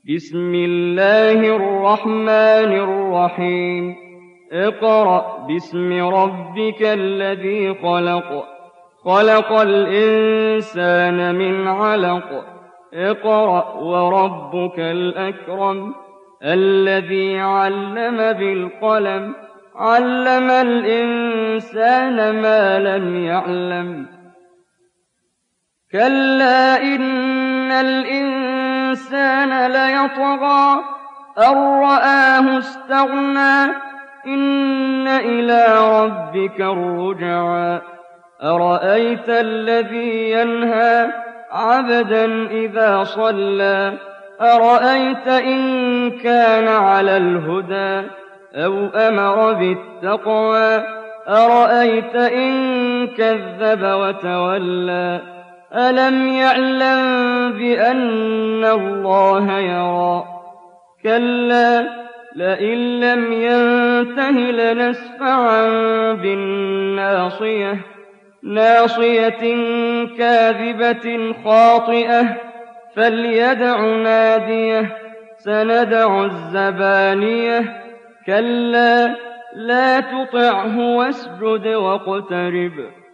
بسم الله الرحمن الرحيم اقرأ باسم ربك الذي خلق خلق الإنسان من علق اقرأ وربك الأكرم الذي علم بالقلم علم الإنسان ما لم يعلم كلا إن الإنسان ليطغى أن رآه استغنى إن إلى ربك الرجعى أرأيت الذي ينهى عبدا إذا صلى أرأيت إن كان على الهدى أو أمر بالتقوى أرأيت إن كذب وتولى ألم يعلم بأن الله يرى كلا لئن لم ينته لنسفعا بالناصية ناصية كاذبة خاطئة فليدع ناديه سندع الزبانية كلا لا تطعه واسجد واقترب